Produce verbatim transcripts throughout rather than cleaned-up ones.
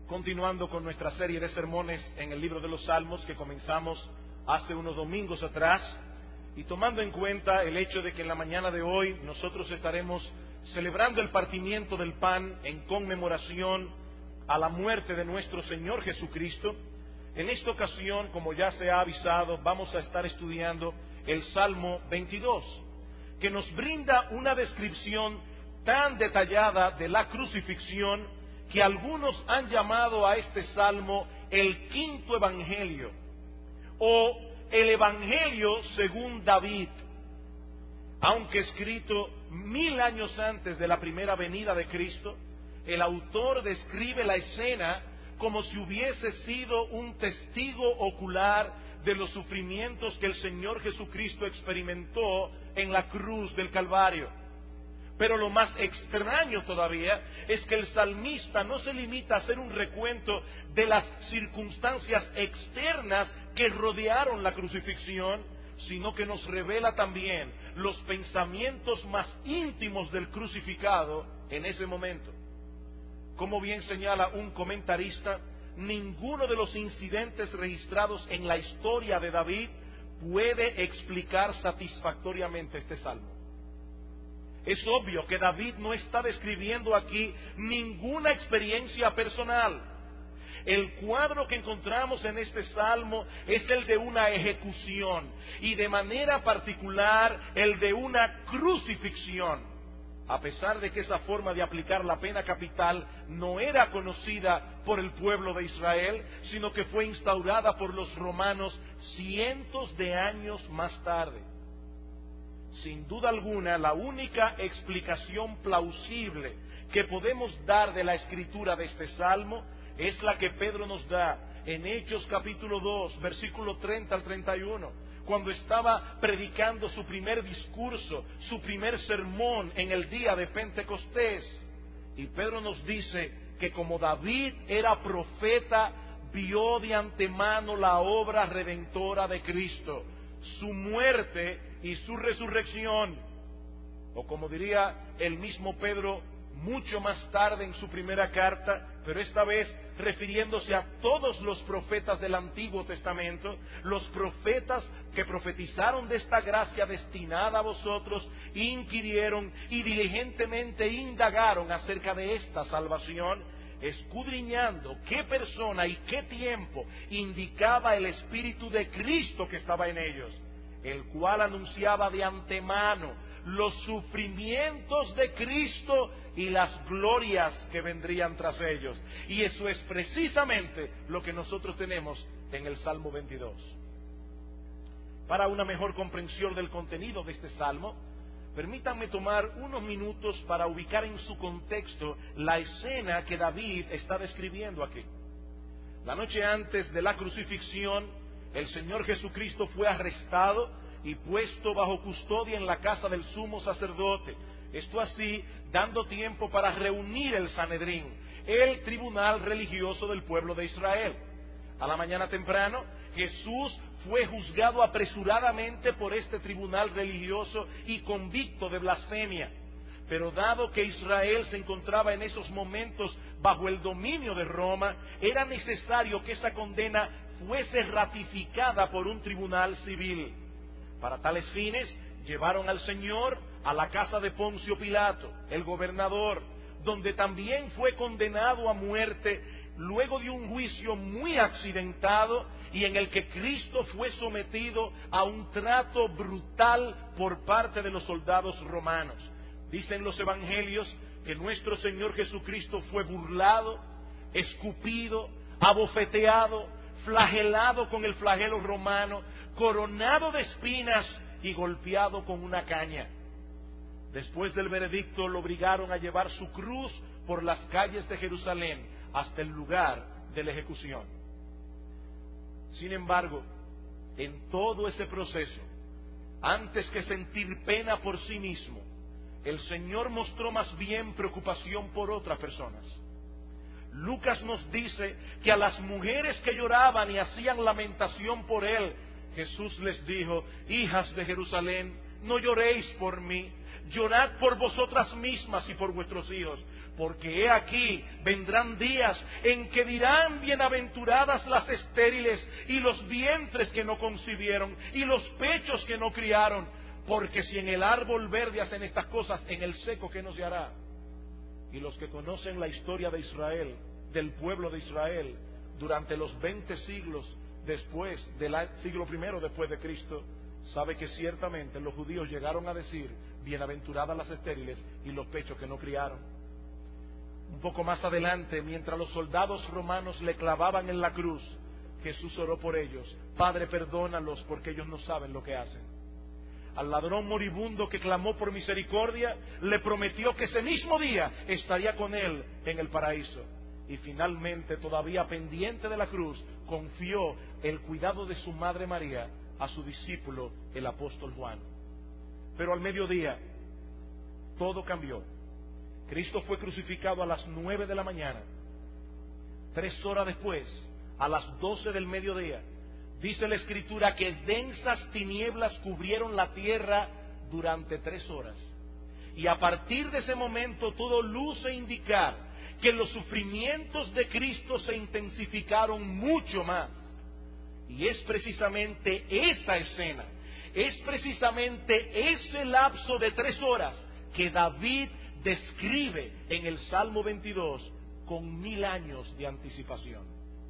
continuando con nuestra serie de sermones en el libro de los Salmos que comenzamos hace unos domingos atrás, y tomando en cuenta el hecho de que en la mañana de hoy nosotros estaremos celebrando el partimiento del pan en conmemoración a la muerte de nuestro Señor Jesucristo, en esta ocasión, como ya se ha avisado, vamos a estar estudiando el Salmo veintidós, que nos brinda una descripción tan detallada de la crucifixión que algunos han llamado a este salmo el quinto evangelio, o el evangelio según David, aunque escrito mil años antes de la primera venida de Cristo. El autor describe la escena como si hubiese sido un testigo ocular de los sufrimientos que el Señor Jesucristo experimentó en la cruz del Calvario. Pero lo más extraño todavía es que el salmista no se limita a hacer un recuento de las circunstancias externas que rodearon la crucifixión, sino que nos revela también los pensamientos más íntimos del crucificado en ese momento. Como bien señala un comentarista, ninguno de los incidentes registrados en la historia de David puede explicar satisfactoriamente este salmo. Es obvio que David no está describiendo aquí ninguna experiencia personal. El cuadro que encontramos en este salmo es el de una ejecución, y de manera particular el de una crucifixión, a pesar de que esa forma de aplicar la pena capital no era conocida por el pueblo de Israel, sino que fue instaurada por los romanos cientos de años más tarde. Sin duda alguna, la única explicación plausible que podemos dar de la escritura de este salmo es la que Pedro nos da en Hechos capítulo dos, versículo treinta al treinta y uno, cuando estaba predicando su primer discurso, su primer sermón en el día de Pentecostés. Y Pedro nos dice que como David era profeta, vio de antemano la obra redentora de Cristo, su muerte y su resurrección. O como diría el mismo Pedro mucho más tarde en su primera carta, pero esta vez refiriéndose a todos los profetas del Antiguo Testamento, los profetas que profetizaron de esta gracia destinada a vosotros, inquirieron y diligentemente indagaron acerca de esta salvación, escudriñando qué persona y qué tiempo indicaba el Espíritu de Cristo que estaba en ellos, el cual anunciaba de antemano los sufrimientos de Cristo y las glorias que vendrían tras ellos. Y eso es precisamente lo que nosotros tenemos en el Salmo veintidós. Para una mejor comprensión del contenido de este salmo, permítanme tomar unos minutos para ubicar en su contexto la escena que David está describiendo aquí. La noche antes de la crucifixión, el Señor Jesucristo fue arrestado y puesto bajo custodia en la casa del sumo sacerdote. Esto así, dando tiempo para reunir el Sanedrín, el tribunal religioso del pueblo de Israel. A la mañana temprano, Jesús fue juzgado apresuradamente por este tribunal religioso y convicto de blasfemia. Pero dado que Israel se encontraba en esos momentos bajo el dominio de Roma, era necesario que esa condena fuese ratificada por un tribunal civil. Para tales fines, llevaron al Señor a la casa de Poncio Pilato, el gobernador, donde también fue condenado a muerte luego de un juicio muy accidentado y en el que Cristo fue sometido a un trato brutal por parte de los soldados romanos. Dicen los evangelios que nuestro Señor Jesucristo fue burlado, escupido, abofeteado, flagelado con el flagelo romano, coronado de espinas y golpeado con una caña. Después del veredicto lo obligaron a llevar su cruz por las calles de Jerusalén hasta el lugar de la ejecución. Sin embargo, en todo ese proceso, antes que sentir pena por sí mismo, el Señor mostró más bien preocupación por otras personas. Lucas nos dice que a las mujeres que lloraban y hacían lamentación por Él, Jesús les dijo: hijas de Jerusalén, no lloréis por mí, llorad por vosotras mismas y por vuestros hijos, porque he aquí vendrán días en que dirán: bienaventuradas las estériles y los vientres que no concibieron y los pechos que no criaron, porque si en el árbol verde hacen estas cosas, en el seco ¿qué no se hará? Y los que conocen la historia de Israel, del pueblo de Israel, durante los veinte siglos después del siglo primero después de Cristo, sabe que ciertamente los judíos llegaron a decir: bienaventuradas las estériles y los pechos que no criaron. Un poco más adelante, mientras los soldados romanos le clavaban en la cruz, Jesús oró por ellos: Padre, perdónalos porque ellos no saben lo que hacen. Al ladrón moribundo que clamó por misericordia, le prometió que ese mismo día estaría con él en el paraíso. Y finalmente, todavía pendiente de la cruz, confió el cuidado de su madre María a su discípulo, el apóstol Juan. Pero al mediodía, todo cambió. Cristo fue crucificado a las nueve de la mañana. Tres horas después, a las doce del mediodía, dice la Escritura que densas tinieblas cubrieron la tierra durante tres horas. Y a partir de ese momento todo luce indicar que los sufrimientos de Cristo se intensificaron mucho más. Y es precisamente esa escena, es precisamente ese lapso de tres horas que David describe en el Salmo veintidós con mil años de anticipación.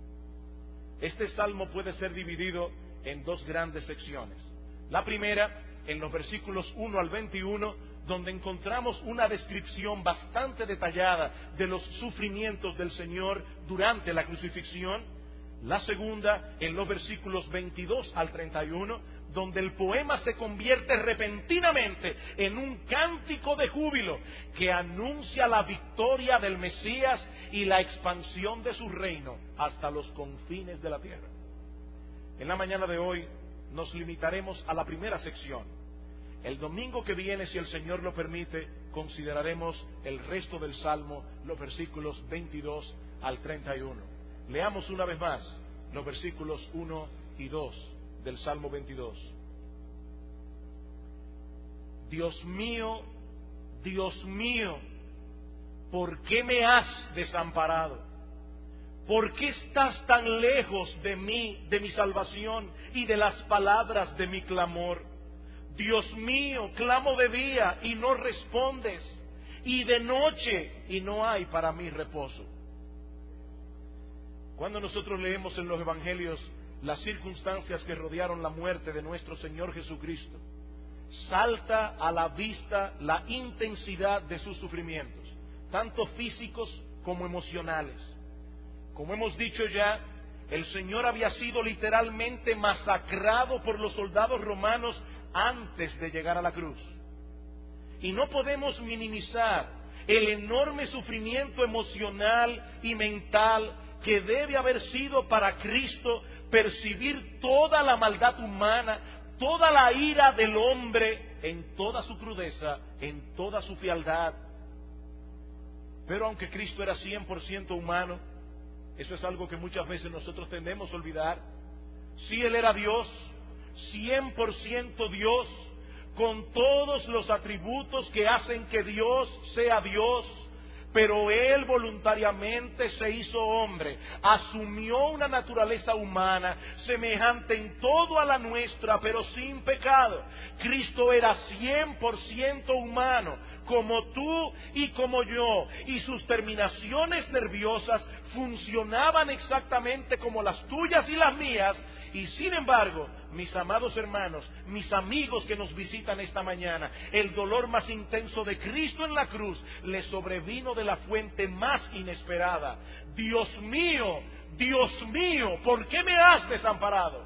Este salmo puede ser dividido en dos grandes secciones. La primera, en los versículos uno al veintiuno, donde encontramos una descripción bastante detallada de los sufrimientos del Señor durante la crucifixión. La segunda, en los versículos veintidós al treinta y uno, donde el poema se convierte repentinamente en un cántico de júbilo que anuncia la victoria del Mesías y la expansión de su reino hasta los confines de la tierra. En la mañana de hoy nos limitaremos a la primera sección. El domingo que viene, si el Señor lo permite, consideraremos el resto del Salmo, los versículos veintidós al treinta y uno. Leamos una vez más los versículos uno y dos del Salmo veintidós. Dios mío, Dios mío, ¿por qué me has desamparado? ¿Por qué estás tan lejos de mí, de mi salvación y de las palabras de mi clamor? Dios mío, clamo de día y no respondes, y de noche y no hay para mí reposo. Cuando nosotros leemos en los Evangelios las circunstancias que rodearon la muerte de nuestro Señor Jesucristo, salta a la vista la intensidad de sus sufrimientos, tanto físicos como emocionales. Como hemos dicho ya, el Señor había sido literalmente masacrado por los soldados romanos antes de llegar a la cruz. Y no podemos minimizar el enorme sufrimiento emocional y mental que debe haber sido para Cristo percibir toda la maldad humana, toda la ira del hombre en toda su crudeza, en toda su fealdad. Pero aunque Cristo era cien por ciento humano, eso es algo que muchas veces nosotros tendemos a olvidar. Sí, Él era Dios, cien por ciento Dios, con todos los atributos que hacen que Dios sea Dios, pero Él voluntariamente se hizo hombre, asumió una naturaleza humana, semejante en todo a la nuestra, pero sin pecado. Cristo era cien por ciento humano, como tú y como yo, y sus terminaciones nerviosas funcionaban exactamente como las tuyas y las mías. Y sin embargo, mis amados hermanos, mis amigos que nos visitan esta mañana, el dolor más intenso de Cristo en la cruz le sobrevino de la fuente más inesperada. Dios mío, Dios mío, ¿por qué me has desamparado?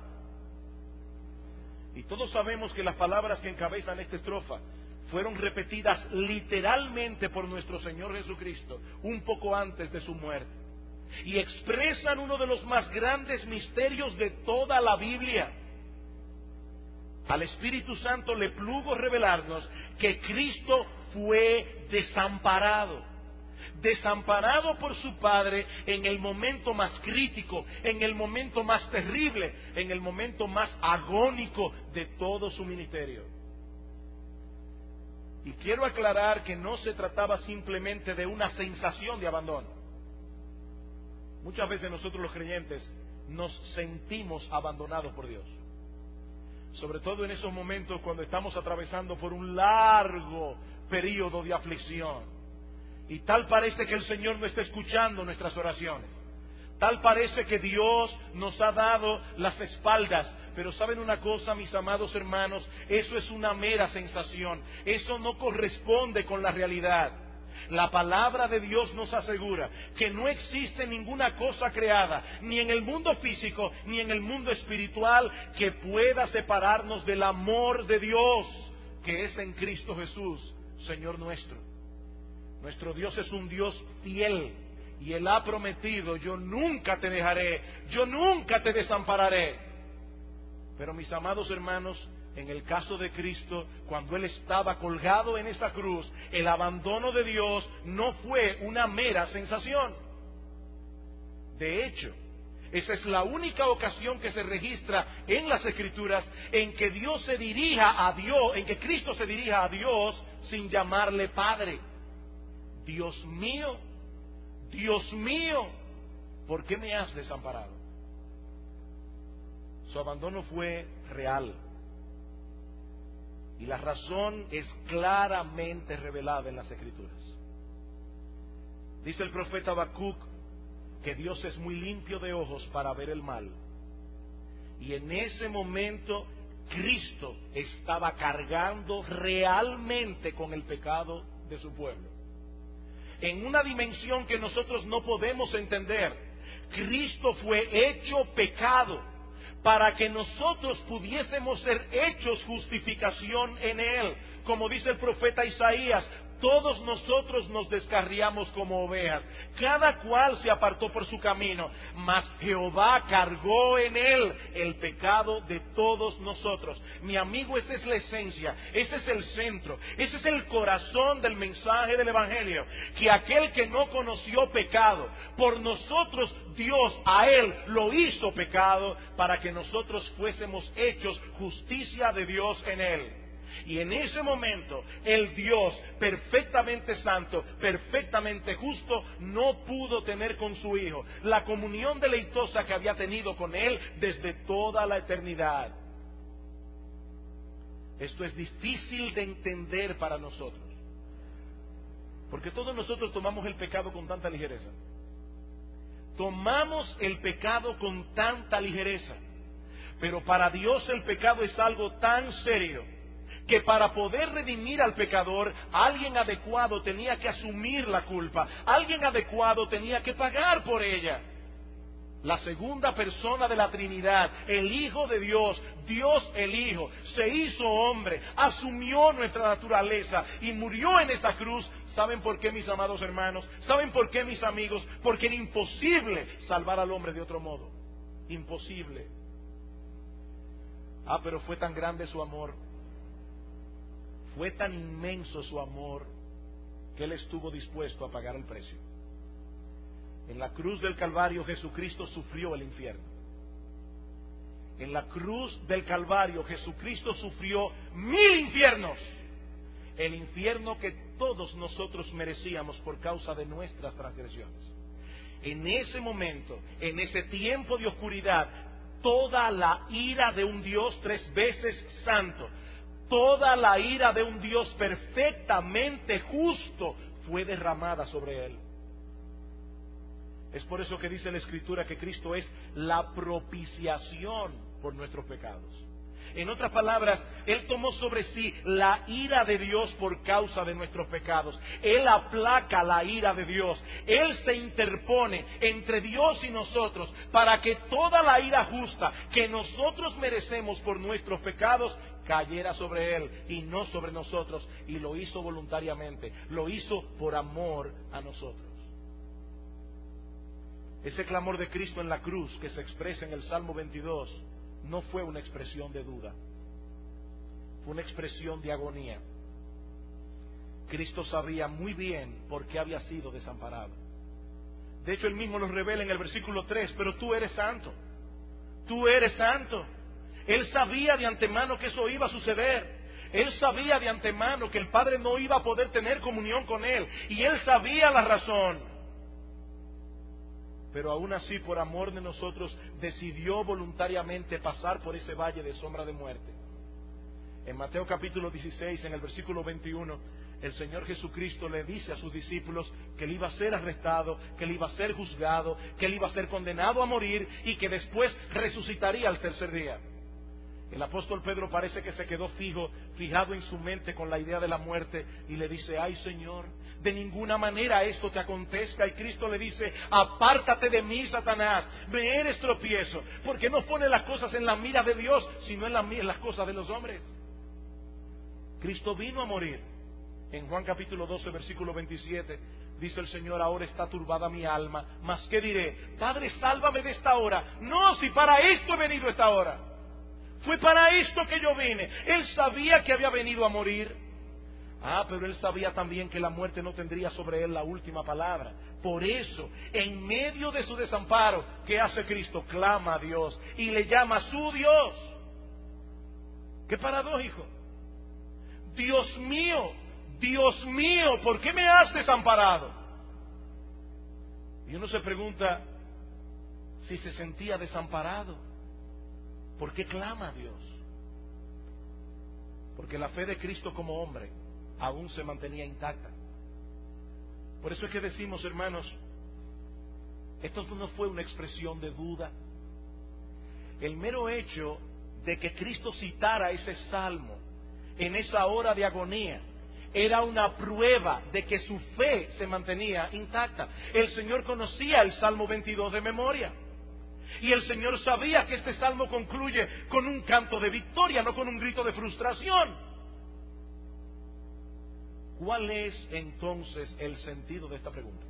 Y todos sabemos que las palabras que encabezan esta estrofa fueron repetidas literalmente por nuestro Señor Jesucristo un poco antes de su muerte. Y expresan uno de los más grandes misterios de toda la Biblia. Al Espíritu Santo le plugo revelarnos que Cristo fue desamparado. Desamparado por su Padre en el momento más crítico, en el momento más terrible, en el momento más agónico de todo su ministerio. Y quiero aclarar que no se trataba simplemente de una sensación de abandono. Muchas veces nosotros los creyentes nos sentimos abandonados por Dios. Sobre todo en esos momentos cuando estamos atravesando por un largo periodo de aflicción. Y tal parece que el Señor no está escuchando nuestras oraciones. Tal parece que Dios nos ha dado las espaldas. Pero ¿saben una cosa, mis amados hermanos? Eso es una mera sensación. Eso no corresponde con la realidad. La palabra de Dios nos asegura que no existe ninguna cosa creada, ni en el mundo físico, ni en el mundo espiritual, que pueda separarnos del amor de Dios, que es en Cristo Jesús, Señor nuestro. Nuestro Dios es un Dios fiel, y Él ha prometido: yo nunca te dejaré, yo nunca te desampararé. Pero mis amados hermanos, en el caso de Cristo, cuando Él estaba colgado en esa cruz, el abandono de Dios no fue una mera sensación. De hecho, esa es la única ocasión que se registra en las Escrituras en que Dios se dirija a Dios, en que Cristo se dirija a Dios sin llamarle Padre. Dios mío, Dios mío, ¿por qué me has desamparado? Su abandono fue real. Y la razón es claramente revelada en las Escrituras. Dice el profeta Habacuc que Dios es muy limpio de ojos para ver el mal. Y en ese momento Cristo estaba cargando realmente con el pecado de su pueblo. En una dimensión que nosotros no podemos entender, Cristo fue hecho pecado para que nosotros pudiésemos ser hechos justificación en Él. Como dice el profeta Isaías: todos nosotros nos descarriamos como ovejas, cada cual se apartó por su camino, mas Jehová cargó en Él el pecado de todos nosotros. Mi amigo, esa es la esencia, ese es el centro, ese es el corazón del mensaje del Evangelio, que aquel que no conoció pecado, por nosotros Dios a Él lo hizo pecado, para que nosotros fuésemos hechos justicia de Dios en Él. Y en ese momento, el Dios perfectamente santo, perfectamente justo, no pudo tener con su Hijo la comunión deleitosa que había tenido con Él desde toda la eternidad. Esto es difícil de entender para nosotros, porque todos nosotros tomamos el pecado con tanta ligereza. Tomamos el pecado con tanta ligereza, pero para Dios el pecado es algo tan serio que para poder redimir al pecador, alguien adecuado tenía que asumir la culpa, alguien adecuado tenía que pagar por ella. La segunda persona de la Trinidad, el Hijo de Dios, Dios el Hijo, se hizo hombre, asumió nuestra naturaleza y murió en esa cruz. ¿Saben por qué, mis amados hermanos? ¿Saben por qué, mis amigos? Porque era imposible salvar al hombre de otro modo. Imposible. Ah, pero fue tan grande su amor, fue tan inmenso su amor, que Él estuvo dispuesto a pagar el precio. En la cruz del Calvario Jesucristo sufrió el infierno. En la cruz del Calvario Jesucristo sufrió mil infiernos. El infierno que todos nosotros merecíamos por causa de nuestras transgresiones. En ese momento, en ese tiempo de oscuridad, toda la ira de un Dios tres veces santo, toda la ira de un Dios perfectamente justo fue derramada sobre Él. Es por eso que dice la Escritura que Cristo es la propiciación por nuestros pecados. En otras palabras, Él tomó sobre sí la ira de Dios por causa de nuestros pecados. Él aplaca la ira de Dios. Él se interpone entre Dios y nosotros para que toda la ira justa que nosotros merecemos por nuestros pecados cayera sobre Él y no sobre nosotros. Y lo hizo voluntariamente, lo hizo por amor a nosotros. Ese clamor de Cristo en la cruz que se expresa en el Salmo veintidós no fue una expresión de duda, fue una expresión de agonía. Cristo sabía muy bien por qué había sido desamparado. De hecho, Él mismo lo revela en el versículo tres: pero tú eres santo, tú eres santo. Él sabía de antemano que eso iba a suceder. Él sabía de antemano que el Padre no iba a poder tener comunión con Él, y Él sabía la razón. Pero aún así, por amor de nosotros, decidió voluntariamente pasar por ese valle de sombra de muerte. En Mateo capítulo dieciséis, en el versículo veintiuno, el Señor Jesucristo le dice a sus discípulos que Él iba a ser arrestado, que Él iba a ser juzgado, que Él iba a ser condenado a morir y que después resucitaría al tercer día. El apóstol Pedro parece que se quedó fijo, fijado en su mente con la idea de la muerte, y le dice: ay Señor, de ninguna manera esto te acontezca. Y Cristo le dice: apártate de mí, Satanás, me eres tropiezo, porque no pone las cosas en la mira de Dios, sino en, la, en las cosas de los hombres. Cristo vino a morir. En Juan capítulo doce, versículo veintisiete, dice el Señor: ahora está turbada mi alma, mas ¿qué diré? Padre, sálvame de esta hora. No, si para esto he venido esta hora. Fue para esto que yo vine. Él sabía que había venido a morir. Ah, pero Él sabía también que la muerte no tendría sobre Él la última palabra. Por eso, en medio de su desamparo, ¿qué hace Cristo? Clama a Dios y le llama a su Dios. ¡Qué paradójico! Dios mío, Dios mío, ¿por qué me has desamparado? Y uno se pregunta si se sentía desamparado. ¿Por qué clama a Dios? Porque la fe de Cristo como hombre aún se mantenía intacta. Por eso es que decimos, hermanos, esto no fue una expresión de duda. El mero hecho de que Cristo citara ese salmo en esa hora de agonía era una prueba de que su fe se mantenía intacta. El Señor conocía el Salmo veintidós de memoria, y el Señor sabía que este salmo concluye con un canto de victoria, no con un grito de frustración. ¿Cuál es entonces el sentido de esta pregunta?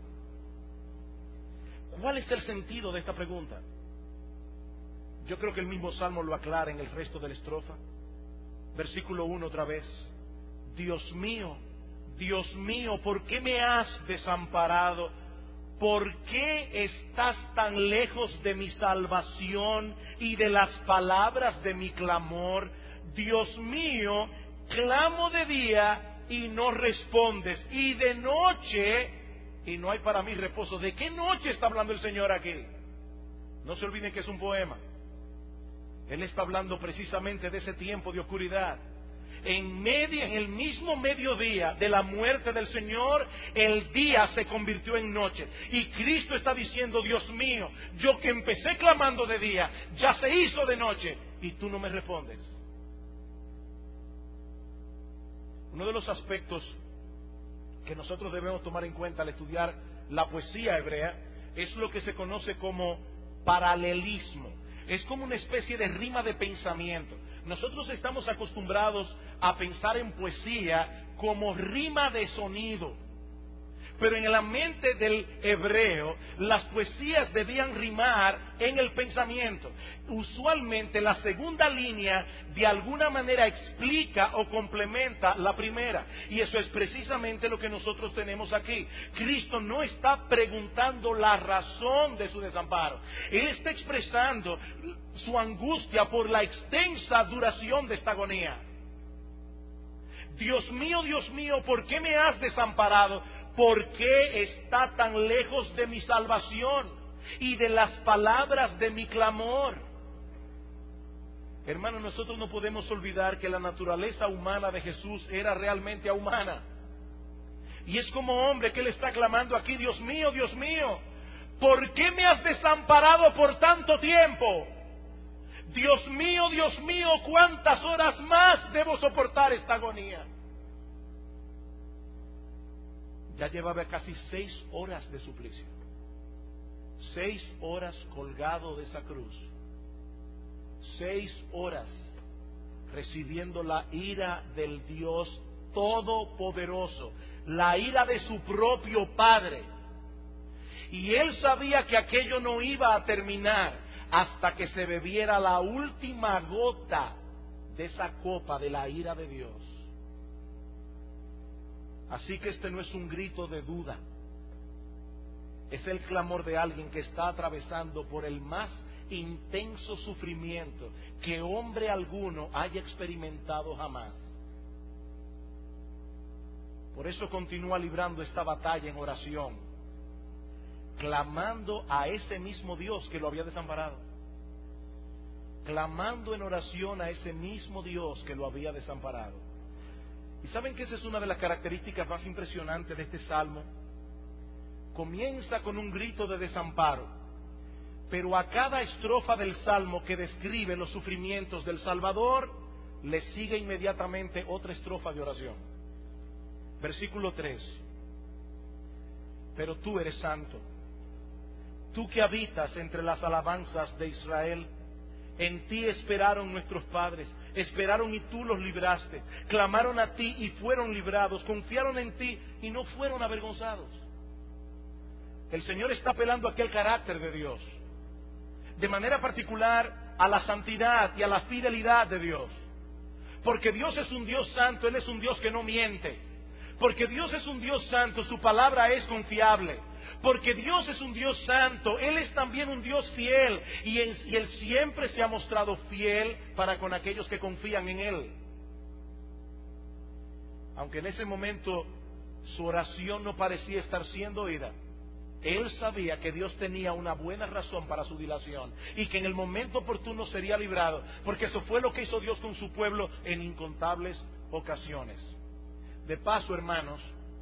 ¿Cuál es el sentido de esta pregunta? Yo creo que el mismo salmo lo aclara en el resto de la estrofa. Versículo uno otra vez: Dios mío, Dios mío, ¿por qué me has desamparado? ¿Por qué estás tan lejos de mi salvación y de las palabras de mi clamor? Dios mío, clamo de día y no respondes, y de noche y no hay para mí reposo. ¿De qué noche está hablando el Señor aquí? No se olviden que es un poema. Él está hablando precisamente de ese tiempo de oscuridad. En medio, en el mismo mediodía de la muerte del Señor, el día se convirtió en noche. Y Cristo está diciendo: Dios mío, yo que empecé clamando de día, ya se hizo de noche, y tú no me respondes. Uno de los aspectos que nosotros debemos tomar en cuenta al estudiar la poesía hebrea es lo que se conoce como paralelismo. Es como una especie de rima de pensamiento. Nosotros estamos acostumbrados a pensar en poesía como rima de sonido, pero en la mente del hebreo las poesías debían rimar en el pensamiento. Usualmente la segunda línea de alguna manera explica o complementa la primera, y eso es precisamente lo que nosotros tenemos aquí. Cristo no está preguntando la razón de su desamparo. Él está expresando su angustia por la extensa duración de esta agonía. Dios mío, Dios mío, ¿por qué me has desamparado? ¿Por qué está tan lejos de mi salvación y de las palabras de mi clamor? Hermanos, nosotros no podemos olvidar que la naturaleza humana de Jesús era realmente humana. Y es como hombre que Él está clamando aquí: Dios mío, Dios mío, ¿por qué me has desamparado por tanto tiempo? Dios mío, Dios mío, ¿cuántas horas más debo soportar esta agonía? Ya llevaba casi seis horas de suplicio. Seis horas colgado de esa cruz. Seis horas recibiendo la ira del Dios Todopoderoso, la ira de su propio Padre. Y Él sabía que aquello no iba a terminar hasta que se bebiera la última gota de esa copa de la ira de Dios. Así que este no es un grito de duda, es el clamor de alguien que está atravesando por el más intenso sufrimiento que hombre alguno haya experimentado jamás. Por eso continúa librando esta batalla en oración, clamando a ese mismo Dios que lo había desamparado. Clamando en oración a ese mismo Dios que lo había desamparado. ¿Y saben que esa es una de las características más impresionantes de este salmo? Comienza con un grito de desamparo, pero a cada estrofa del salmo que describe los sufrimientos del Salvador, le sigue inmediatamente otra estrofa de oración. Versículo tres. Pero tú eres santo, tú que habitas entre las alabanzas de Israel. En ti esperaron nuestros padres, esperaron y tú los libraste, clamaron a ti y fueron librados, confiaron en ti y no fueron avergonzados. El Señor está apelando aquí al carácter de Dios, de manera particular a la santidad y a la fidelidad de Dios. Porque Dios es un Dios santo, Él es un Dios que no miente. Porque Dios es un Dios santo, su palabra es confiable. Porque Dios es un Dios santo, Él es también un Dios fiel. Y Él, y Él siempre se ha mostrado fiel para con aquellos que confían en Él. Aunque en ese momento su oración no parecía estar siendo oída, Él sabía que Dios tenía una buena razón para su dilación y que en el momento oportuno sería librado, porque eso fue lo que hizo Dios con su pueblo en incontables ocasiones. De paso, hermanos,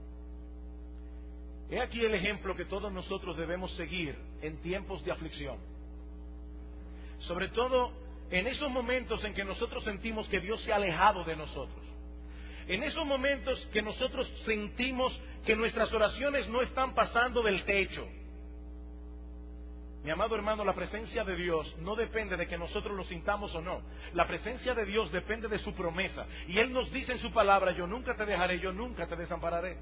he aquí el ejemplo que todos nosotros debemos seguir en tiempos de aflicción. Sobre todo en esos momentos en que nosotros sentimos que Dios se ha alejado de nosotros. En esos momentos que nosotros sentimos que nuestras oraciones no están pasando del techo. Mi amado hermano, la presencia de Dios no depende de que nosotros lo sintamos o no. La presencia de Dios depende de su promesa. Y Él nos dice en su palabra: yo nunca te dejaré, yo nunca te desampararé.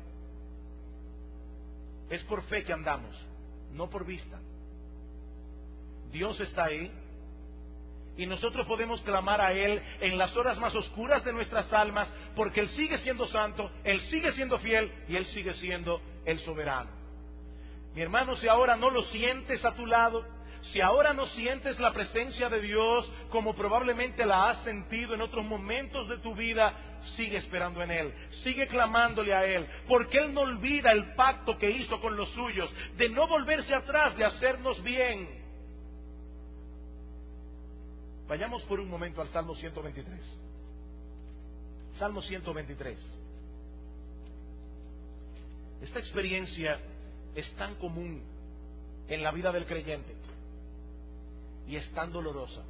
Es por fe que andamos, no por vista. Dios está ahí. Y nosotros podemos clamar a Él en las horas más oscuras de nuestras almas, porque Él sigue siendo santo, Él sigue siendo fiel y Él sigue siendo el soberano. Mi hermano, si ahora no lo sientes a tu lado, si ahora no sientes la presencia de Dios como probablemente la has sentido en otros momentos de tu vida, sigue esperando en Él, sigue clamándole a Él, porque Él no olvida el pacto que hizo con los suyos, de no volverse atrás, de hacernos bien. Vayamos por un momento al Salmo ciento veintitrés. Salmo ciento veintitrés. Esta experiencia es tan común en la vida del creyente y es tan dolorosa.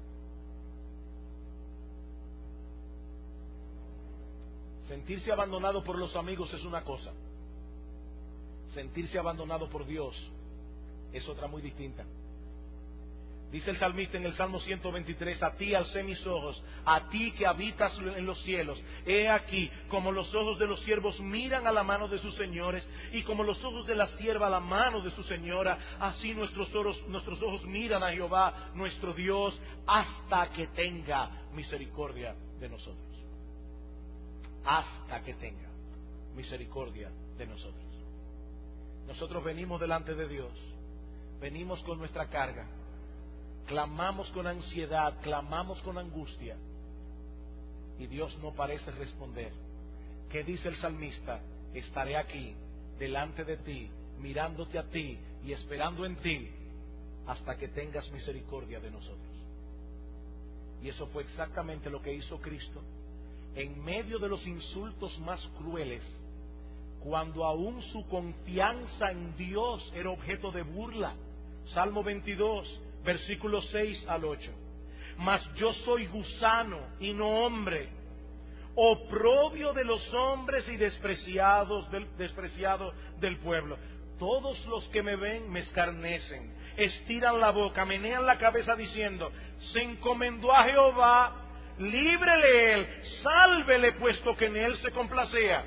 Sentirse abandonado por los amigos es una cosa. Sentirse abandonado por Dios es otra muy distinta. Dice el salmista en el Salmo ciento veintitrés: a ti alcé mis ojos, a ti que habitas en los cielos. He aquí, como los ojos de los siervos miran a la mano de sus señores, y como los ojos de la sierva a la mano de su señora, así nuestros ojos, nuestros ojos miran a Jehová, nuestro Dios, hasta que tenga misericordia de nosotros. Hasta que tenga misericordia de nosotros. Nosotros venimos delante de Dios, venimos con nuestra carga, clamamos con ansiedad, clamamos con angustia, y Dios no parece responder. ¿Qué dice el salmista? Estaré aquí, delante de ti, mirándote a ti y esperando en ti, hasta que tengas misericordia de nosotros. Y eso fue exactamente lo que hizo Cristo, en medio de los insultos más crueles, cuando aún su confianza en Dios era objeto de burla. Salmo veintidós, versículos seis al ocho. Mas yo soy gusano y no hombre, oprobio de los hombres y despreciados del, despreciado del pueblo. Todos los que me ven me escarnecen, estiran la boca, menean la cabeza diciendo: se encomendó a Jehová, líbrele él, sálvele, puesto que en él se complacea.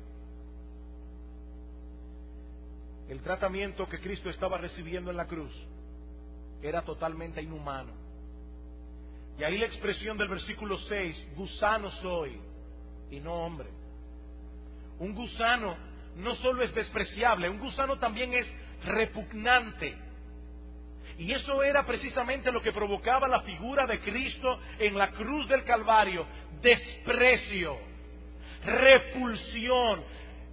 El tratamiento que Cristo estaba recibiendo en la cruz era totalmente inhumano. Y ahí la expresión del versículo seis: gusano soy y no hombre. Un gusano no solo es despreciable, un gusano también es repugnante. Y eso era precisamente lo que provocaba la figura de Cristo en la cruz del Calvario: desprecio, repulsión.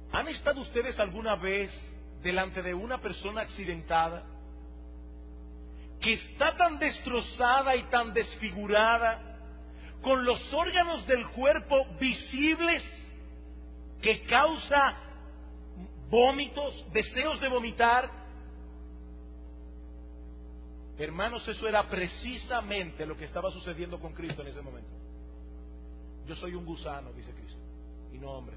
¿Han estado ustedes alguna vez delante de una persona accidentada que está tan destrozada y tan desfigurada, con los órganos del cuerpo visibles, que causa vómitos, deseos de vomitar? Hermanos, eso era precisamente lo que estaba sucediendo con Cristo en ese momento. Yo soy un gusano, dice Cristo, y no hombre.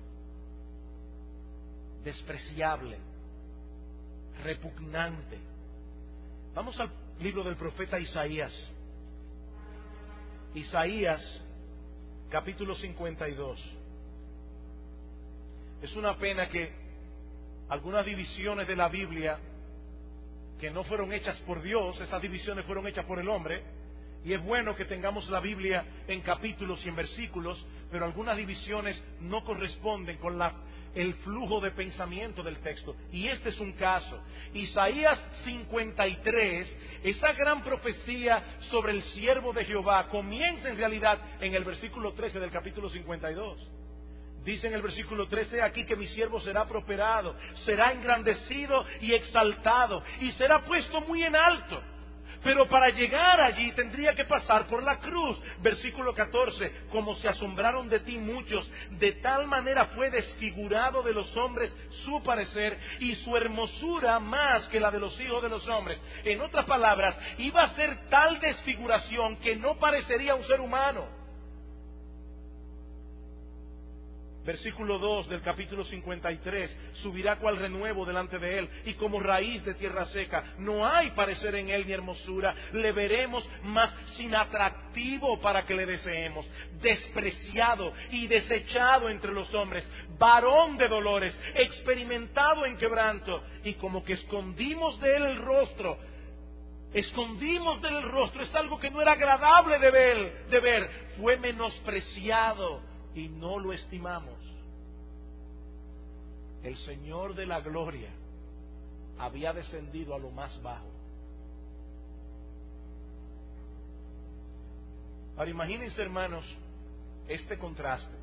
Despreciable, repugnante. Vamos al libro del profeta Isaías. Isaías, capítulo cincuenta y dos. Es una pena que algunas divisiones de la Biblia que no fueron hechas por Dios, esas divisiones fueron hechas por el hombre, y es bueno que tengamos la Biblia en capítulos y en versículos, pero algunas divisiones no corresponden con la, el flujo de pensamiento del texto, y este es un caso. Isaías cincuenta y tres, esa gran profecía sobre el siervo de Jehová, comienza en realidad en el versículo trece del capítulo cincuenta y dos. Dice en el versículo trece aquí que mi siervo será prosperado, será engrandecido y exaltado, y será puesto muy en alto. Pero para llegar allí tendría que pasar por la cruz. Versículo catorce, como se asombraron de ti muchos, de tal manera fue desfigurado de los hombres su parecer, y su hermosura más que la de los hijos de los hombres. En otras palabras, iba a ser tal desfiguración que no parecería un ser humano. Versículo dos del capítulo cincuenta y tres, subirá cual renuevo delante de él, y como raíz de tierra seca. No hay parecer en él ni hermosura. Le veremos, mas sin atractivo para que le deseemos. Despreciado y desechado entre los hombres, varón de dolores, experimentado en quebranto. Y como que escondimos de él el rostro. Escondimos del rostro, es algo que no era agradable de ver, de ver. Fue menospreciado y no lo estimamos. El Señor de la gloria había descendido a lo más bajo. Ahora imagínense, hermanos, este contraste.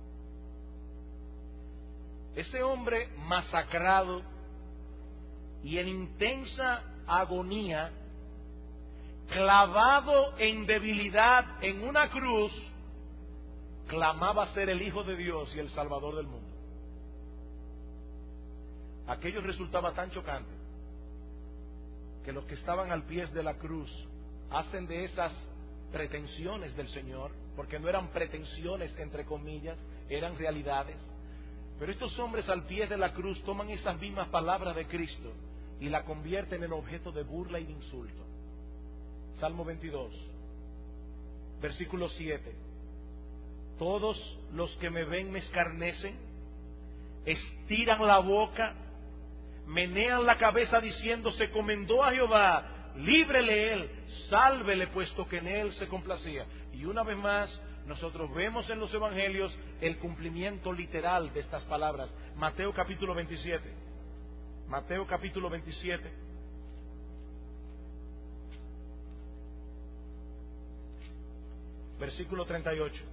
Ese hombre masacrado y en intensa agonía, clavado en debilidad en una cruz, clamaba ser el Hijo de Dios y el Salvador del mundo. Aquello resultaba tan chocante que los que estaban al pie de la cruz hacen de esas pretensiones del Señor, porque no eran pretensiones entre comillas, eran realidades. Pero estos hombres al pie de la cruz toman esas mismas palabras de Cristo y la convierten en objeto de burla y de insulto. Salmo veintidós, versículo siete. Todos los que me ven me escarnecen, estiran la boca, menean la cabeza diciendo, se encomendó a Jehová, líbrele él, sálvele, puesto que en él se complacía. Y una vez más, nosotros vemos en los evangelios el cumplimiento literal de estas palabras. Mateo capítulo veintisiete. Mateo capítulo veintisiete. Versículo treinta y ocho.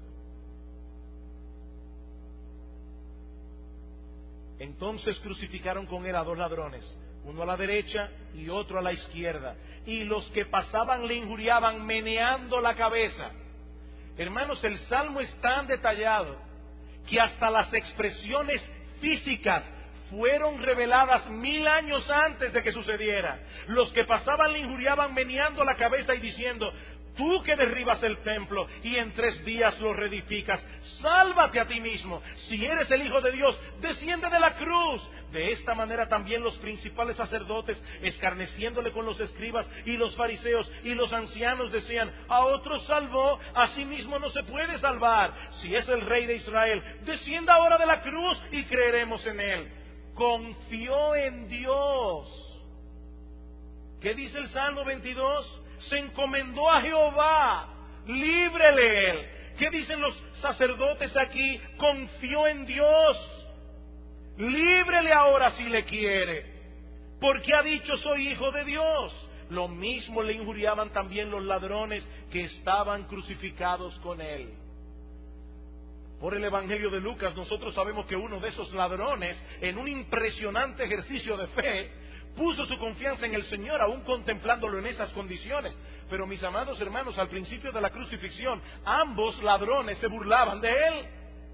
Entonces crucificaron con él a dos ladrones, uno a la derecha y otro a la izquierda. Y los que pasaban le injuriaban meneando la cabeza. Hermanos, el Salmo es tan detallado que hasta las expresiones físicas fueron reveladas mil años antes de que sucediera. Los que pasaban le injuriaban meneando la cabeza y diciendo, tú que derribas el templo y en tres días lo reedificas, sálvate a ti mismo. Si eres el Hijo de Dios, desciende de la cruz. De esta manera también los principales sacerdotes, escarneciéndole con los escribas y los fariseos y los ancianos, decían, a otros salvó, a sí mismo no se puede salvar. Si es el Rey de Israel, descienda ahora de la cruz y creeremos en él. Confió en Dios. ¿Qué dice el Salmo veintidós? Se encomendó a Jehová, líbrele él. ¿Qué dicen los sacerdotes aquí? Confió en Dios, líbrele ahora si le quiere, porque ha dicho soy hijo de Dios. Lo mismo le injuriaban también los ladrones que estaban crucificados con él. Por el Evangelio de Lucas nosotros sabemos que uno de esos ladrones, en un impresionante ejercicio de fe, puso su confianza en el Señor, aún contemplándolo en esas condiciones. Pero mis amados hermanos, al principio de la crucifixión, ambos ladrones se burlaban de Él.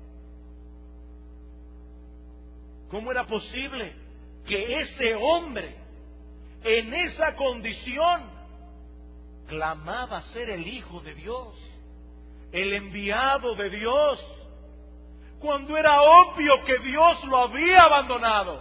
¿Cómo era posible que ese hombre, en esa condición, clamaba ser el Hijo de Dios, el enviado de Dios, cuando era obvio que Dios lo había abandonado?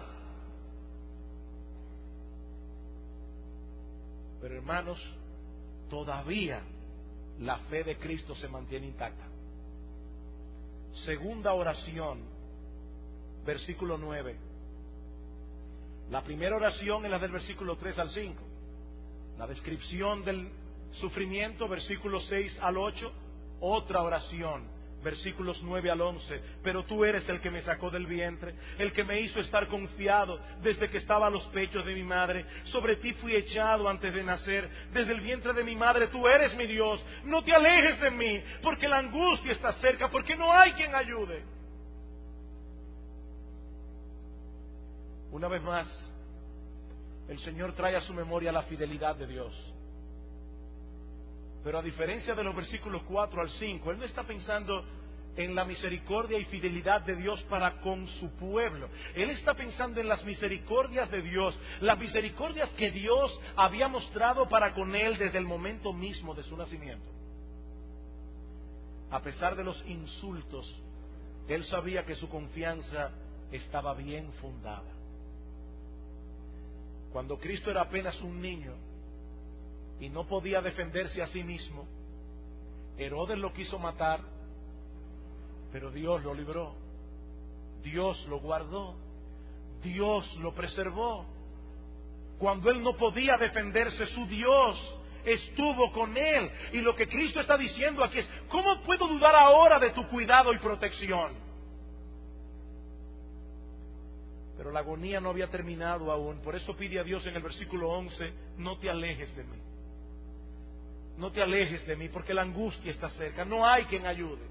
Pero hermanos, todavía la fe de Cristo se mantiene intacta. Segunda oración, versículo nueve. La primera oración es la del versículo tres al cinco. La descripción del sufrimiento, versículos seis al ocho. Otra oración, versículos nueve al once. Pero tú eres el que me sacó del vientre, el que me hizo estar confiado desde que estaba a los pechos de mi madre. Sobre ti fui echado antes de nacer, desde el vientre de mi madre. Tú eres mi Dios, no te alejes de mí, porque la angustia está cerca, porque no hay quien ayude. Una vez más, el Señor trae a su memoria la fidelidad de Dios. Pero a diferencia de los versículos cuatro al cinco, Él no está pensando en la misericordia y fidelidad de Dios para con su pueblo. Él está pensando en las misericordias de Dios, las misericordias que Dios había mostrado para con Él desde el momento mismo de su nacimiento. A pesar de los insultos, Él sabía que su confianza estaba bien fundada. Cuando Cristo era apenas un niño y no podía defenderse a sí mismo, Herodes lo quiso matar, pero Dios lo libró, Dios lo guardó, Dios lo preservó. Cuando él no podía defenderse, su Dios estuvo con él. Y lo que Cristo está diciendo aquí es: ¿cómo puedo dudar ahora de tu cuidado y protección? Pero la agonía no había terminado aún. Por eso pide a Dios en el versículo once: no te alejes de mí. No te alejes de mí, porque la angustia está cerca. No hay quien ayude.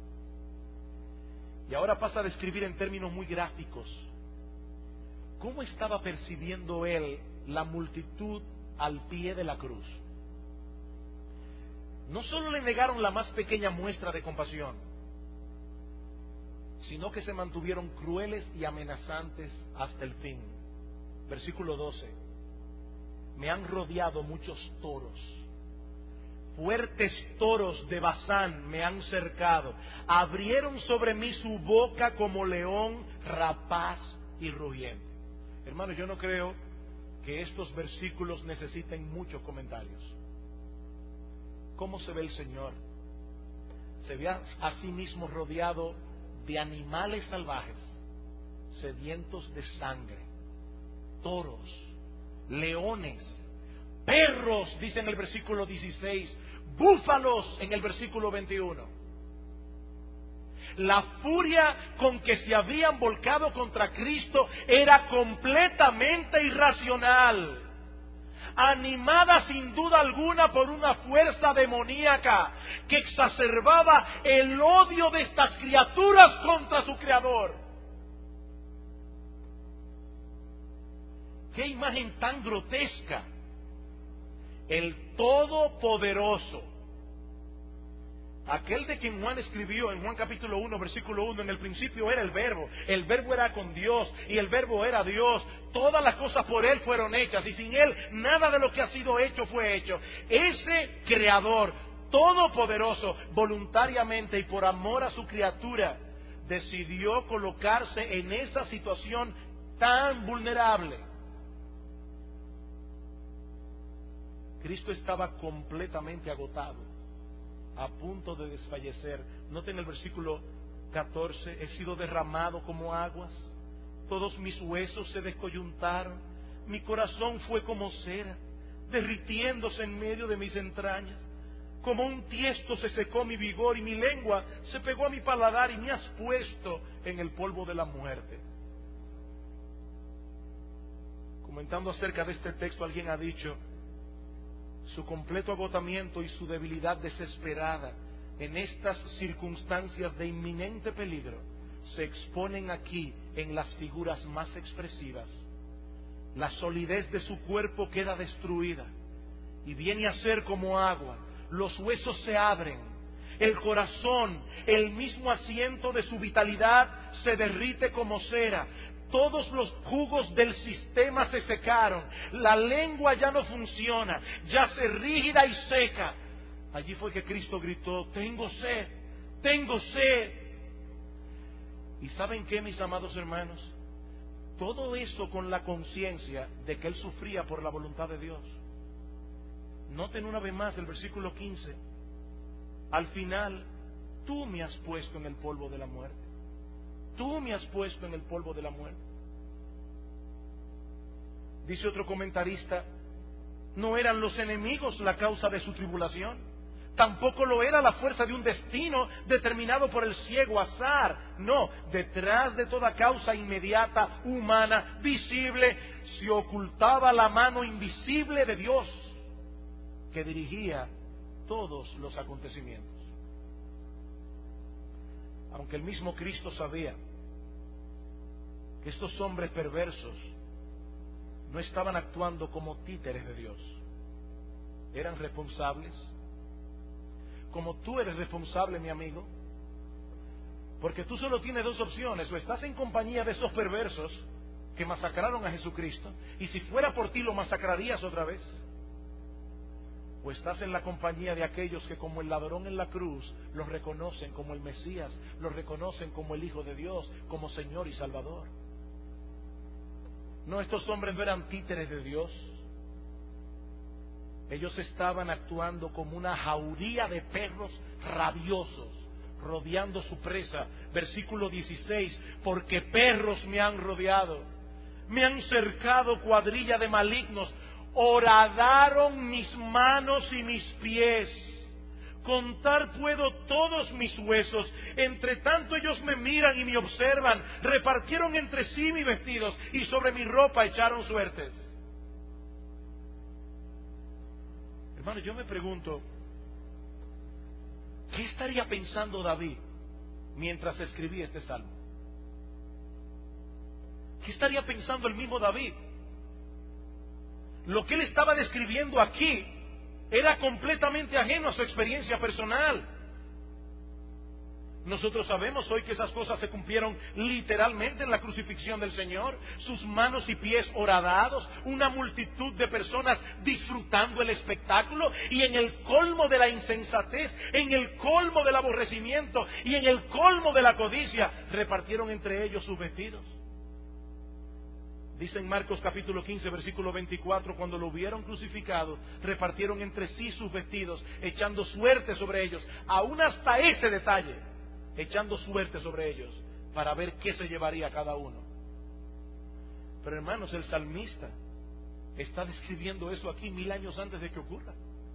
Y ahora pasa a describir en términos muy gráficos cómo estaba percibiendo él la multitud al pie de la cruz. No solo le negaron la más pequeña muestra de compasión, sino que se mantuvieron crueles y amenazantes hasta el fin. Versículo doce: me han rodeado muchos toros, fuertes toros de Basán me han cercado, abrieron sobre mí su boca como león rapaz y rugiente. Hermanos, yo no creo que estos versículos necesiten muchos comentarios. ¿Cómo se ve el Señor? Se ve a sí mismo rodeado de animales salvajes, sedientos de sangre, toros, leones, perros, dice en el versículo dieciséis, búfalos en el versículo veintiuno. La furia con que se habían volcado contra Cristo era completamente irracional, animada sin duda alguna por una fuerza demoníaca que exacerbaba el odio de estas criaturas contra su Creador. ¡Qué imagen tan grotesca! El Todopoderoso, aquel de quien Juan escribió en Juan capítulo uno, versículo uno, en el principio era el Verbo, el Verbo era con Dios y el Verbo era Dios. Todas las cosas por Él fueron hechas y sin Él nada de lo que ha sido hecho fue hecho. Ese Creador todopoderoso, voluntariamente y por amor a su criatura, decidió colocarse en esa situación tan vulnerable. Cristo estaba completamente agotado, a punto de desfallecer. Noten el versículo catorce: he sido derramado como aguas, todos mis huesos se descoyuntaron, mi corazón fue como cera, derritiéndose en medio de mis entrañas. Como un tiesto se secó mi vigor y mi lengua se pegó a mi paladar, y me has puesto en el polvo de la muerte. Comentando acerca de este texto, alguien ha dicho: su completo agotamiento y su debilidad desesperada en estas circunstancias de inminente peligro, se exponen aquí en las figuras más expresivas. La solidez de su cuerpo queda destruida y viene a ser como agua. Los huesos se abren, el corazón, el mismo asiento de su vitalidad, se derrite como cera. Todos los jugos del sistema se secaron, la lengua ya no funciona, ya se rígida y seca. Allí fue que Cristo gritó: tengo sed, tengo sed. ¿Y saben qué, mis amados hermanos? Todo eso con la conciencia de que Él sufría por la voluntad de Dios. Noten una vez más el versículo quince. Al final, tú me has puesto en el polvo de la muerte. Tú me has puesto en el polvo de la muerte. Dice otro comentarista: no eran los enemigos la causa de su tribulación, tampoco lo era la fuerza de un destino determinado por el ciego azar. No, detrás de toda causa inmediata, humana, visible, se ocultaba la mano invisible de Dios que dirigía todos los acontecimientos. Aunque el mismo Cristo sabía que estos hombres perversos no estaban actuando como títeres de Dios, eran responsables, como tú eres responsable, mi amigo, porque tú solo tienes dos opciones: o estás en compañía de esos perversos que masacraron a Jesucristo, y si fuera por ti lo masacrarías otra vez, o estás en la compañía de aquellos que, como el ladrón en la cruz, los reconocen como el Mesías, los reconocen como el Hijo de Dios, como Señor y Salvador. No, estos hombres no eran títeres de Dios. Ellos estaban actuando como una jauría de perros rabiosos, rodeando su presa. Versículo dieciséis: porque perros me han rodeado, me han cercado cuadrilla de malignos, horadaron mis manos y mis pies. Contar puedo todos mis huesos. Entre tanto ellos me miran y me observan. Repartieron entre sí mis vestidos y sobre mi ropa echaron suertes. Hermano, yo me pregunto, ¿qué estaría pensando David mientras escribía este salmo? ¿Qué estaría pensando el mismo David? Lo que él estaba describiendo aquí era completamente ajeno a su experiencia personal. Nosotros sabemos hoy que esas cosas se cumplieron literalmente en la crucifixión del Señor. Sus manos y pies horadados, una multitud de personas disfrutando el espectáculo, y en el colmo de la insensatez, en el colmo del aborrecimiento y en el colmo de la codicia, repartieron entre ellos sus vestidos. Dice en Marcos capítulo quince, versículo veinticuatro: cuando lo hubieron crucificado, repartieron entre sí sus vestidos, echando suerte sobre ellos, aún hasta ese detalle, echando suerte sobre ellos, para ver qué se llevaría cada uno. Pero hermanos, el salmista está describiendo eso aquí mil años antes de que ocurra.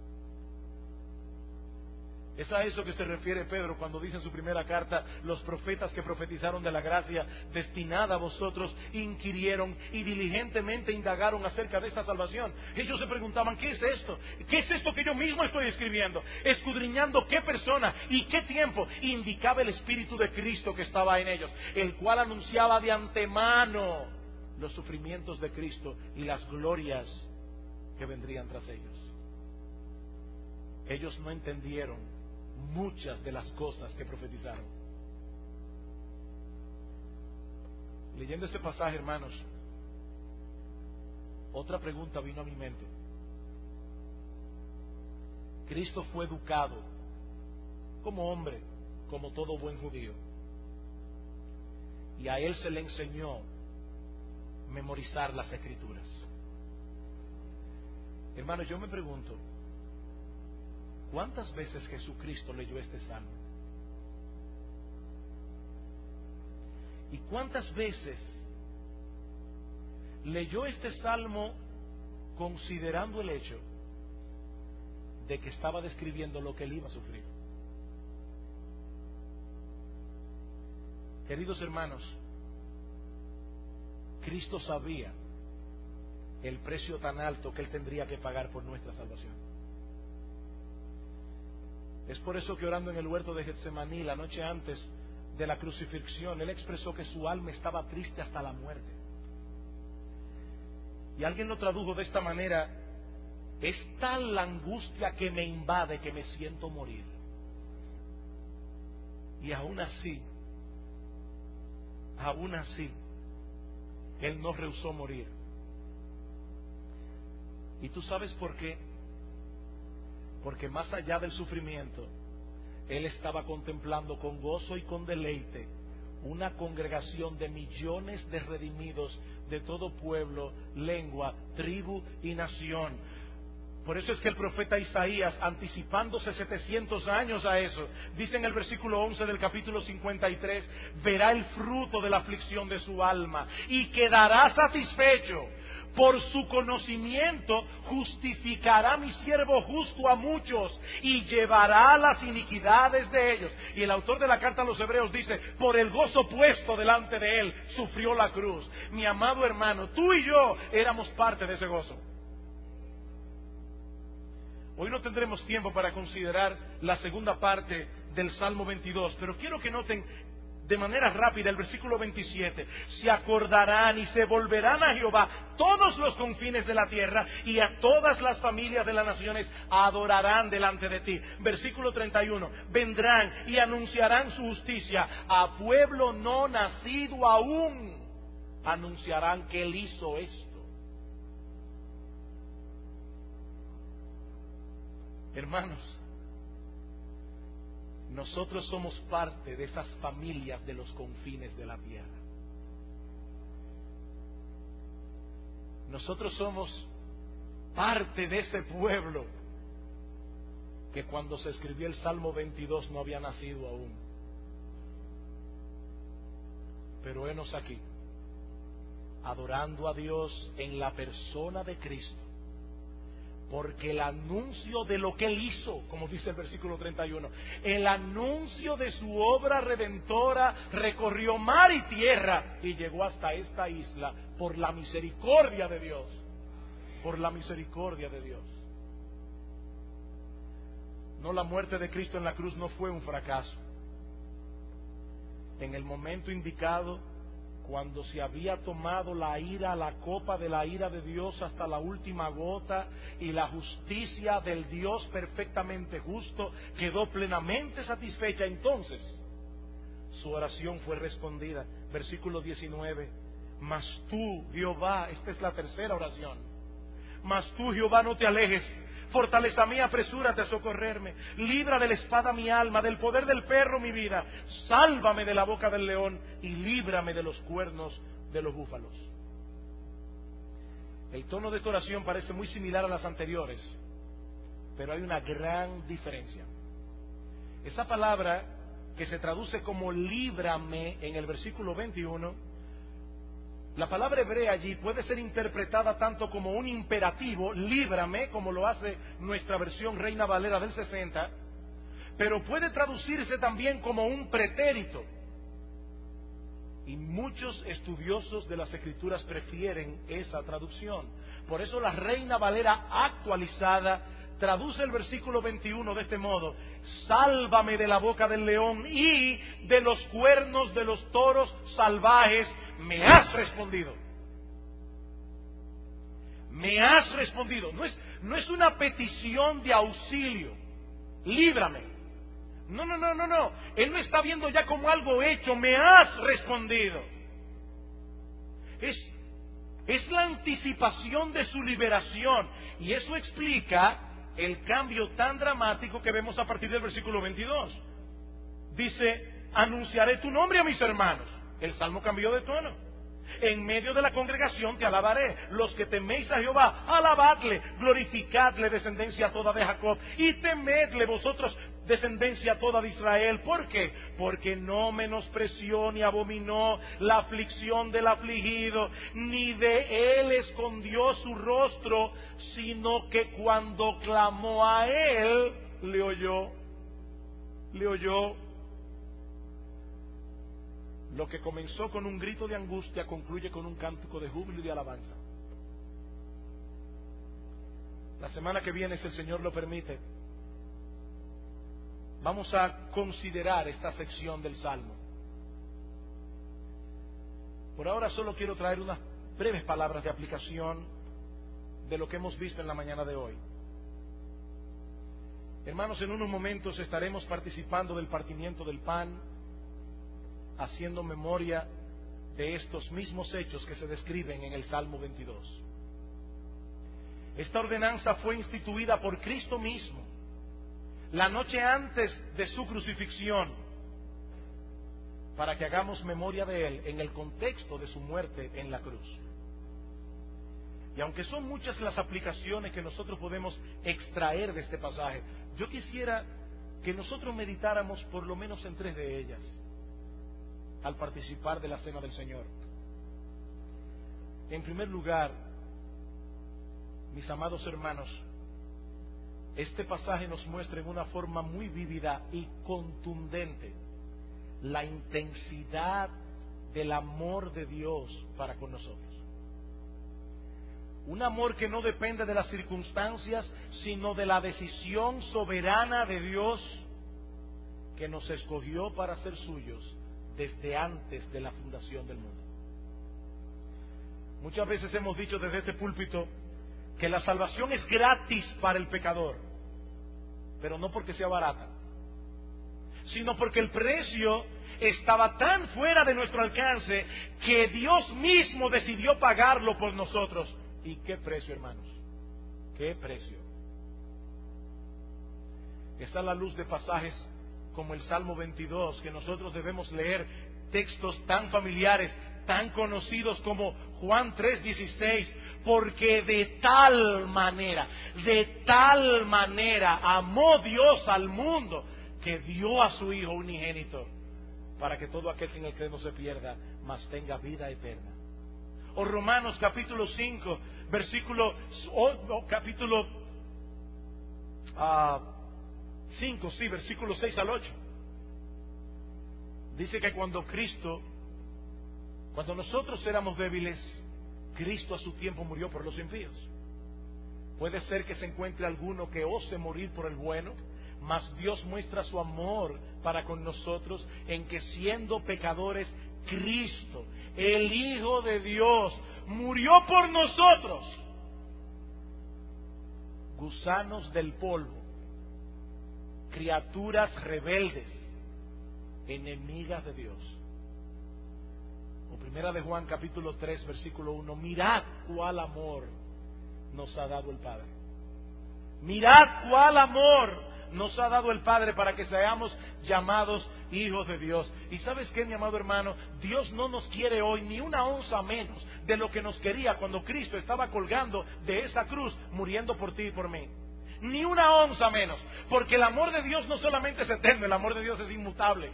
Es a eso que se refiere Pedro cuando dice en su primera carta: los profetas que profetizaron de la gracia destinada a vosotros inquirieron y diligentemente indagaron acerca de esta salvación. Ellos se preguntaban: ¿qué es esto? ¿Qué es esto que yo mismo estoy escribiendo? Escudriñando qué persona y qué tiempo indicaba el Espíritu de Cristo que estaba en ellos, el cual anunciaba de antemano los sufrimientos de Cristo y las glorias que vendrían tras ellos. Ellos no entendieron muchas de las cosas que profetizaron. Leyendo este pasaje, hermanos, otra pregunta vino a mi mente. Cristo fue educado como hombre, como todo buen judío, y a él se le enseñó memorizar las Escrituras. Hermanos, yo me pregunto, ¿cuántas veces Jesucristo leyó este salmo? ¿Y cuántas veces leyó este salmo considerando el hecho de que estaba describiendo lo que él iba a sufrir? Queridos hermanos, Cristo sabía el precio tan alto que él tendría que pagar por nuestra salvación. Es por eso que orando en el huerto de Getsemaní la noche antes de la crucifixión, Él expresó que su alma estaba triste hasta la muerte. Y alguien lo tradujo de esta manera: es tal la angustia que me invade que me siento morir. Y aún así, aún así, Él no rehusó morir. ¿Y tú sabes por qué? Porque más allá del sufrimiento, Él estaba contemplando con gozo y con deleite una congregación de millones de redimidos de todo pueblo, lengua, tribu y nación. Por eso es que el profeta Isaías, anticipándose setecientos años a eso, dice en el versículo once del capítulo cincuenta y tres: verá el fruto de la aflicción de su alma y quedará satisfecho. Por su conocimiento justificará mi siervo justo a muchos y llevará las iniquidades de ellos. Y el autor de la carta a los Hebreos dice: por el gozo puesto delante de él sufrió la cruz. Mi amado hermano, tú y yo éramos parte de ese gozo. Hoy no tendremos tiempo para considerar la segunda parte del Salmo veintidós, pero quiero que noten de manera rápida el versículo veintisiete: se acordarán y se volverán a Jehová todos los confines de la tierra, y a todas las familias de las naciones adorarán delante de ti. Versículo treinta y uno: vendrán y anunciarán su justicia a pueblo no nacido aún, anunciarán que Él hizo esto. Hermanos, nosotros somos parte de esas familias de los confines de la tierra. Nosotros somos parte de ese pueblo que cuando se escribió el Salmo veintidós no había nacido aún. Pero henos aquí, adorando a Dios en la persona de Cristo, porque el anuncio de lo que Él hizo, como dice el versículo treinta y uno, el anuncio de su obra redentora recorrió mar y tierra y llegó hasta esta isla por la misericordia de Dios, por la misericordia de Dios. No, la muerte de Cristo en la cruz no fue un fracaso. En el momento indicado, cuando se había tomado la ira, la copa de la ira de Dios hasta la última gota, y la justicia del Dios perfectamente justo quedó plenamente satisfecha, entonces su oración fue respondida. Versículo diecinueve: mas tú, Jehová, esta es la tercera oración, mas tú, Jehová, no te alejes. Fortaleza mía, apresúrate a socorrerme. Libra de la espada mi alma, del poder del perro mi vida. Sálvame de la boca del león y líbrame de los cuernos de los búfalos. El tono de esta oración parece muy similar a las anteriores, pero hay una gran diferencia. Esa palabra que se traduce como líbrame en el versículo veintiuno, la palabra hebrea allí puede ser interpretada tanto como un imperativo, líbrame, como lo hace nuestra versión Reina Valera del sesenta, pero puede traducirse también como un pretérito. Y muchos estudiosos de las Escrituras prefieren esa traducción. Por eso la Reina Valera actualizada traduce el versículo veintiuno de este modo: sálvame de la boca del león y de los cuernos de los toros salvajes. Me has respondido. Me has respondido. No es, no es una petición de auxilio. Líbrame. No, no, no, no, no. Él no está viendo ya como algo hecho. Me has respondido. Es, es la anticipación de su liberación. Y eso explica el cambio tan dramático que vemos a partir del versículo veintidós. Dice: anunciaré tu nombre a mis hermanos. El salmo cambió de tono. En medio de la congregación te alabaré. Los que teméis a Jehová, alabadle, glorificadle, descendencia toda de Jacob, y temedle vosotros, descendencia toda de Israel. ¿Por qué? Porque no menospreció ni abominó la aflicción del afligido, ni de él escondió su rostro, sino que cuando clamó a él, le oyó. Le oyó. Lo que comenzó con un grito de angustia concluye con un cántico de júbilo y de alabanza. La semana que viene, si el Señor lo permite, vamos a considerar esta sección del Salmo. Por ahora solo quiero traer unas breves palabras de aplicación de lo que hemos visto en la mañana de hoy. Hermanos, en unos momentos estaremos participando del partimiento del pan, haciendo memoria de estos mismos hechos que se describen en el Salmo veintidós. Esta ordenanza fue instituida por Cristo mismo la noche antes de su crucifixión, para que hagamos memoria de Él en el contexto de su muerte en la cruz. Y aunque son muchas las aplicaciones que nosotros podemos extraer de este pasaje, yo quisiera que nosotros meditáramos por lo menos en tres de ellas al participar de la Cena del Señor. En primer lugar, mis amados hermanos, este pasaje nos muestra en una forma muy vívida y contundente la intensidad del amor de Dios para con nosotros. Un amor que no depende de las circunstancias, sino de la decisión soberana de Dios, que nos escogió para ser suyos desde antes de la fundación del mundo. Muchas veces hemos dicho desde este púlpito que la salvación es gratis para el pecador, pero no porque sea barata, sino porque el precio estaba tan fuera de nuestro alcance que Dios mismo decidió pagarlo por nosotros. ¿Y qué precio, hermanos? ¿Qué precio? Está a la luz de pasajes como el Salmo veintidós, que nosotros debemos leer, textos tan familiares, tan conocidos como Juan tres dieciséis, porque de tal manera, de tal manera amó Dios al mundo, que dio a su Hijo unigénito, para que todo aquel que en él cree no se pierda, mas tenga vida eterna. O Romanos capítulo cinco, versículo, o, capítulo uh, cinco, sí, versículo seis al ocho. Dice que cuando Cristo, cuando nosotros éramos débiles, Cristo a su tiempo murió por los impíos. Puede ser que se encuentre alguno que ose morir por el bueno, mas Dios muestra su amor para con nosotros en que, siendo pecadores, Cristo, el Hijo de Dios, murió por nosotros, gusanos del polvo, criaturas rebeldes, enemigas de Dios. O primera de Juan capítulo tres versículo uno, mirad cuál amor nos ha dado el Padre. Mirad cuál amor nos ha dado el Padre para que seamos llamados hijos de Dios. Y ¿sabes qué, mi amado hermano? Dios no nos quiere hoy ni una onza menos de lo que nos quería cuando Cristo estaba colgando de esa cruz, muriendo por ti y por mí. Ni una onza menos, porque el amor de Dios no solamente es eterno, el amor de Dios es inmutable.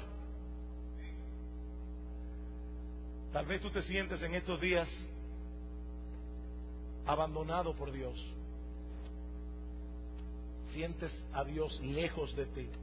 Tal vez tú te sientes en estos días abandonado por Dios. Sientes a Dios lejos de ti.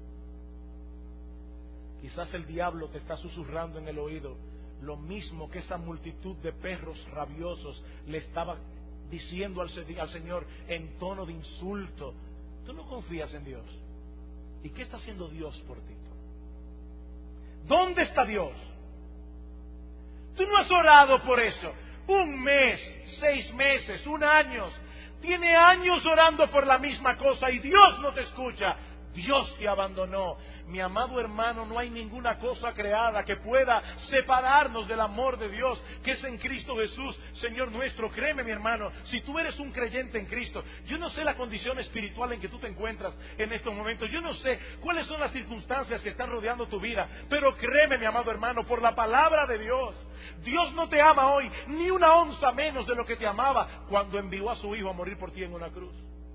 Quizás el diablo te está susurrando en el oído lo mismo que esa multitud de perros rabiosos le estaba diciendo al, al Señor en tono de insulto. Tú no confías en Dios. ¿Y qué está haciendo Dios por ti? ¿Dónde está Dios? Tú no has orado por eso. Un mes, seis meses, un año. Tiene años orando por la misma cosa y Dios no te escucha. Dios te abandonó. Mi amado hermano, no hay ninguna cosa creada que pueda separarnos del amor de Dios que es en Cristo Jesús, Señor nuestro. Créeme, mi hermano, si tú eres un creyente en Cristo, yo no sé la condición espiritual en que tú te encuentras en estos momentos, yo no sé cuáles son las circunstancias que están rodeando tu vida, pero créeme, mi amado hermano, por la palabra de Dios, Dios no te ama hoy ni una onza menos de lo que te amaba cuando envió a su Hijo a morir por ti en una cruz.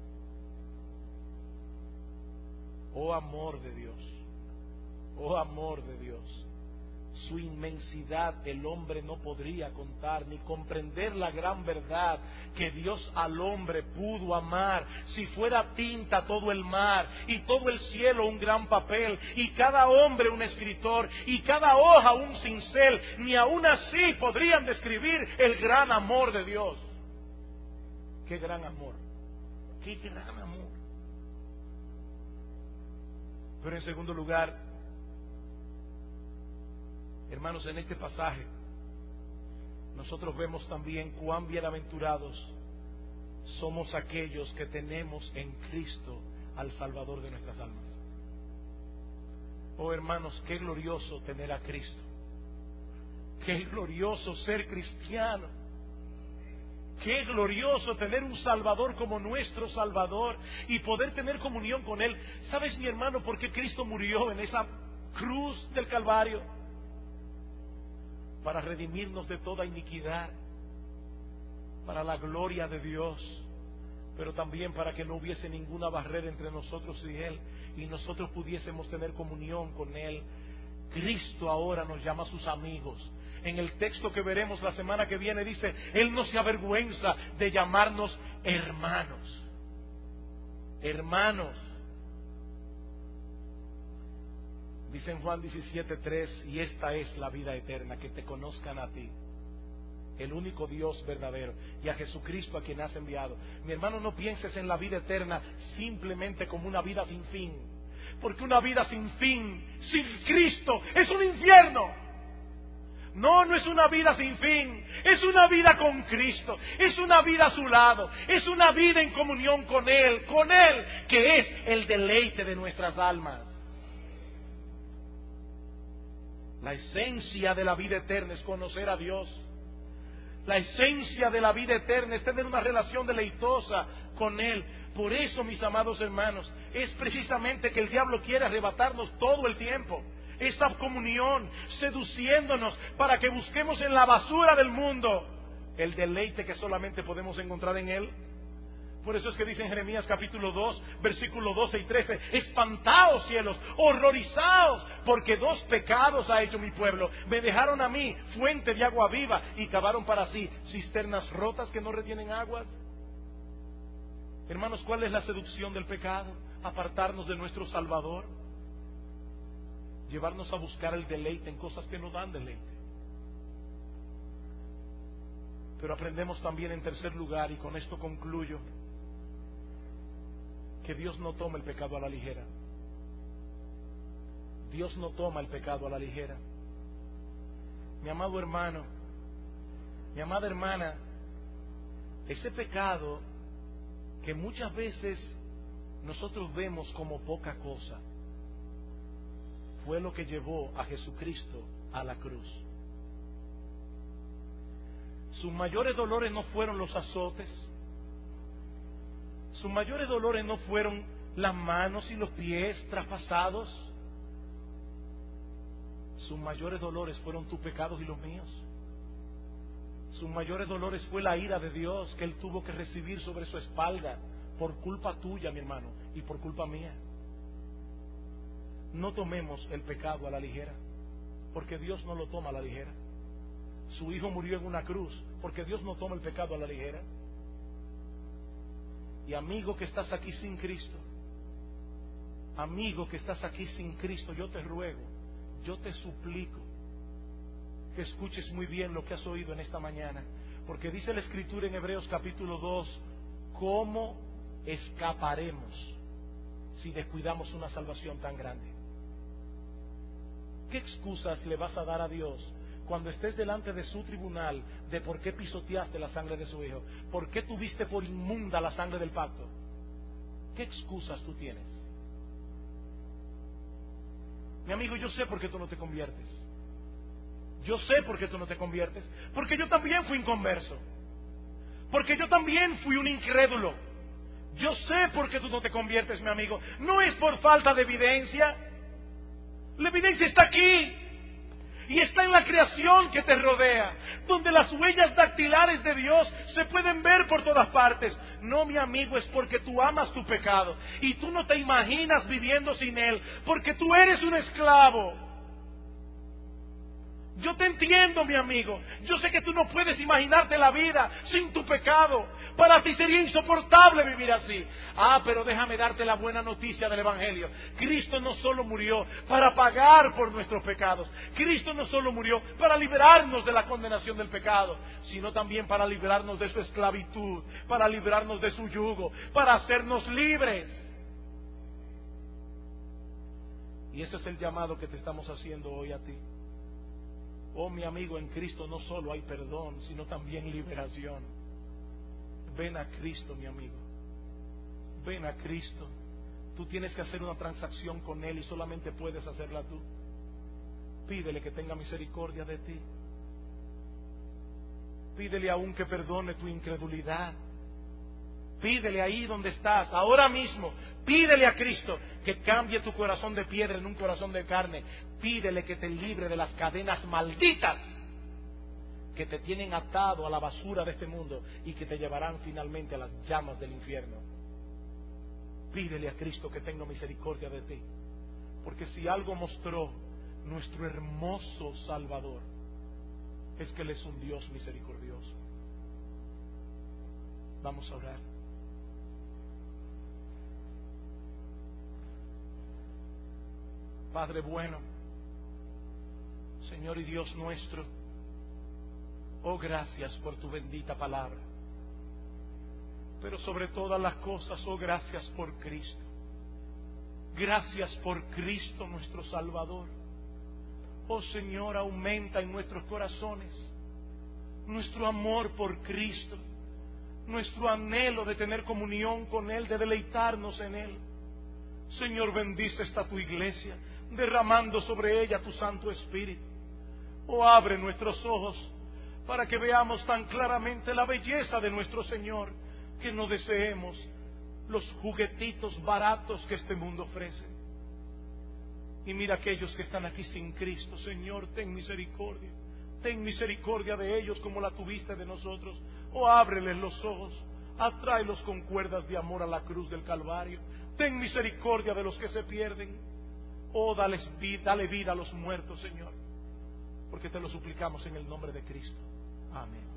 Oh amor de Dios, oh amor de Dios, su inmensidad el hombre no podría contar ni comprender la gran verdad que Dios al hombre pudo amar. Si fuera tinta todo el mar y todo el cielo un gran papel y cada hombre un escritor y cada hoja un cincel, ni aún así podrían describir el gran amor de Dios. Qué gran amor, qué gran amor. Pero en segundo lugar, hermanos, en este pasaje nosotros vemos también cuán bienaventurados somos aquellos que tenemos en Cristo al Salvador de nuestras almas. Oh hermanos, qué glorioso tener a Cristo. Qué glorioso ser cristiano. Qué glorioso tener un Salvador como nuestro Salvador y poder tener comunión con Él. ¿Sabes, mi hermano, por qué Cristo murió en esa cruz del Calvario? Para redimirnos de toda iniquidad, para la gloria de Dios, pero también para que no hubiese ninguna barrera entre nosotros y Él, y nosotros pudiésemos tener comunión con Él. Cristo ahora nos llama a sus amigos. En el texto que veremos la semana que viene dice, Él no se avergüenza de llamarnos hermanos. Hermanos. Dice en Juan diecisiete tres, y esta es la vida eterna, que te conozcan a ti, el único Dios verdadero, y a Jesucristo a quien has enviado. Mi hermano, no pienses en la vida eterna simplemente como una vida sin fin, porque una vida sin fin, sin Cristo, es un infierno. No, no es una vida sin fin, es una vida con Cristo, es una vida a su lado, es una vida en comunión con Él, con Él, que es el deleite de nuestras almas. La esencia de la vida eterna es conocer a Dios. La esencia de la vida eterna es tener una relación deleitosa con Él. Por eso, mis amados hermanos, es precisamente que el diablo quiere arrebatarnos todo el tiempo esa comunión, seduciéndonos para que busquemos en la basura del mundo el deleite que solamente podemos encontrar en Él. Por eso es que dice en Jeremías capítulo dos, versículos doce y trece, espantaos cielos, horrorizaos, porque dos pecados ha hecho mi pueblo. Me dejaron a mí fuente de agua viva y cavaron para sí cisternas rotas que no retienen aguas. Hermanos, ¿cuál es la seducción del pecado? Apartarnos de nuestro Salvador, llevarnos a buscar el deleite en cosas que no dan deleite. Pero aprendemos también en tercer lugar, y con esto concluyo, que Dios no toma el pecado a la ligera. Dios no toma el pecado a la ligera. Mi amado hermano, mi amada hermana, ese pecado que muchas veces nosotros vemos como poca cosa, fue lo que llevó a Jesucristo a la cruz. Sus mayores dolores no fueron los azotes. Sus mayores dolores no fueron las manos y los pies traspasados. Sus mayores dolores fueron tus pecados y los míos. Sus mayores dolores fue la ira de Dios que Él tuvo que recibir sobre su espalda por culpa tuya, mi hermano, y por culpa mía. No tomemos el pecado a la ligera, porque Dios no lo toma a la ligera. Su Hijo murió en una cruz, porque Dios no toma el pecado a la ligera. Y amigo que estás aquí sin Cristo, amigo que estás aquí sin Cristo, yo te ruego, yo te suplico que escuches muy bien lo que has oído en esta mañana, porque dice la Escritura en Hebreos capítulo dos, ¿cómo escaparemos si descuidamos una salvación tan grande? ¿Qué excusas le vas a dar a Dios cuando estés delante de su tribunal de por qué pisoteaste la sangre de su Hijo? ¿Por qué tuviste por inmunda la sangre del pacto? ¿Qué excusas tú tienes? Mi amigo, yo sé por qué tú no te conviertes. Yo sé por qué tú no te conviertes. Porque yo también fui inconverso. Porque yo también fui un incrédulo. Yo sé por qué tú no te conviertes, mi amigo. No es por falta de evidencia. La evidencia está aquí. Y está en la creación que te rodea, donde las huellas dactilares de Dios se pueden ver por todas partes. No, mi amigo, es porque tú amas tu pecado y tú no te imaginas viviendo sin él, porque tú eres un esclavo. Yo te entiendo, mi amigo. Yo sé que tú no puedes imaginarte la vida sin tu pecado. Para ti sería insoportable vivir así. Ah, pero déjame darte la buena noticia del Evangelio. Cristo no solo murió para pagar por nuestros pecados. Cristo no solo murió para liberarnos de la condenación del pecado, sino también para librarnos de su esclavitud, para librarnos de su yugo, para hacernos libres. Y ese es el llamado que te estamos haciendo hoy a ti. Oh, mi amigo, en Cristo no solo hay perdón, sino también liberación. Ven a Cristo, mi amigo. Ven a Cristo. Tú tienes que hacer una transacción con Él y solamente puedes hacerla tú. Pídele que tenga misericordia de ti. Pídele aún que perdone tu incredulidad. Pídele ahí donde estás, ahora mismo. Pídele a Cristo que cambie tu corazón de piedra en un corazón de carne. Pídele que te libre de las cadenas malditas que te tienen atado a la basura de este mundo y que te llevarán finalmente a las llamas del infierno. Pídele a Cristo que tenga misericordia de ti. Porque si algo mostró nuestro hermoso Salvador, es que Él es un Dios misericordioso. Vamos a orar. Padre bueno, Señor y Dios nuestro, oh, gracias por tu bendita palabra. Pero sobre todas las cosas, oh, gracias por Cristo. Gracias por Cristo nuestro Salvador. Oh Señor, aumenta en nuestros corazones nuestro amor por Cristo, nuestro anhelo de tener comunión con Él, de deleitarnos en Él. Señor, bendice esta tu iglesia, derramando sobre ella tu Santo Espíritu. Oh, abre nuestros ojos para que veamos tan claramente la belleza de nuestro Señor, que no deseemos los juguetitos baratos que este mundo ofrece. Y mira aquellos que están aquí sin Cristo. Señor, ten misericordia. Ten misericordia de ellos como la tuviste de nosotros. Oh, ábreles los ojos. Atráelos con cuerdas de amor a la cruz del Calvario. Ten misericordia de los que se pierden. Oh, dales vida, dale vida a los muertos, Señor. Porque te lo suplicamos en el nombre de Cristo. Amén.